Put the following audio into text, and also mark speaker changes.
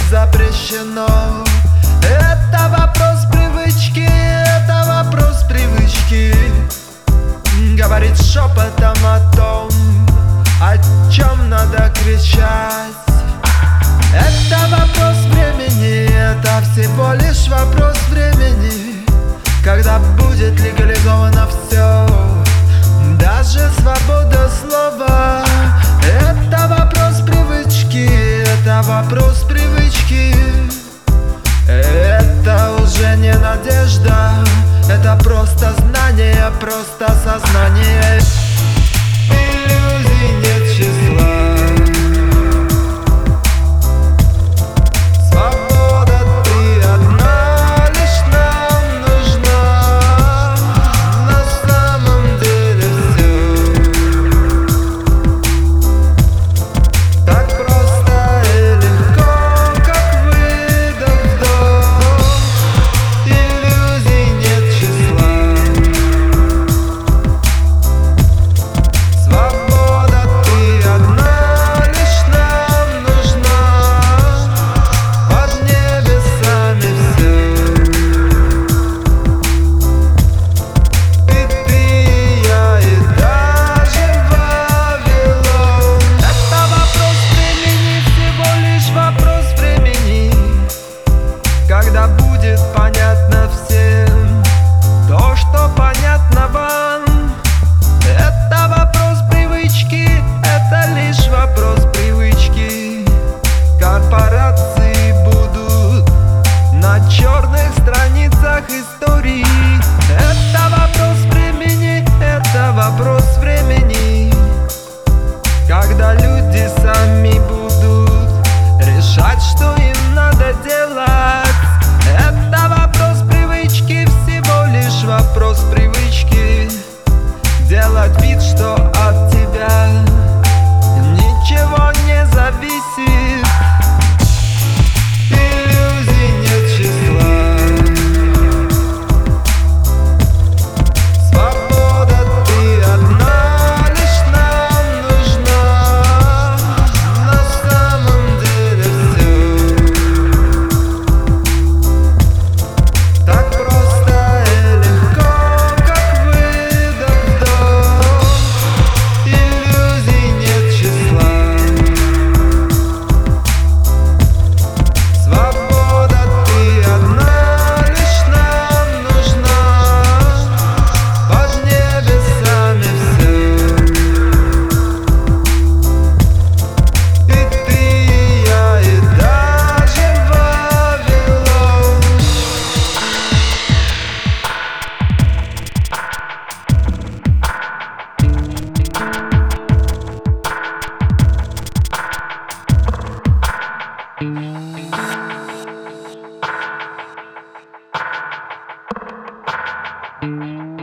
Speaker 1: запрещено. Это вопрос привычки, это вопрос привычки. Говорит шепотом о том, о чем надо кричать. Это вопрос времени, это всего лишь вопрос времени, когда будет легализовано все, даже свобода слова. Это вопрос привычки, это вопрос привычки. Это уже не надежда, это просто знание, просто сознание. Иллюзий нет числа. Когда будет понятно всем то, что понятно вам. Это вопрос привычки, это лишь вопрос привычки. Корпорации будут на черных страницах истории. Это вопрос времени, это вопрос времени, когда люди сами будут решать, что им надо делать. Это вопрос привычки, всего лишь вопрос привычки. Делать вид, что от тебя ничего не зависит. Иллюзий нет числа. Свобода ты одна лишь нам нужна. На самом деле все так просто и легко, как выдох, вдох. Иллюзий нет числа. Свобода ты одна лишь нам нужна. Под небесами все. И ты, и я, и даже Вавилон. Thank you.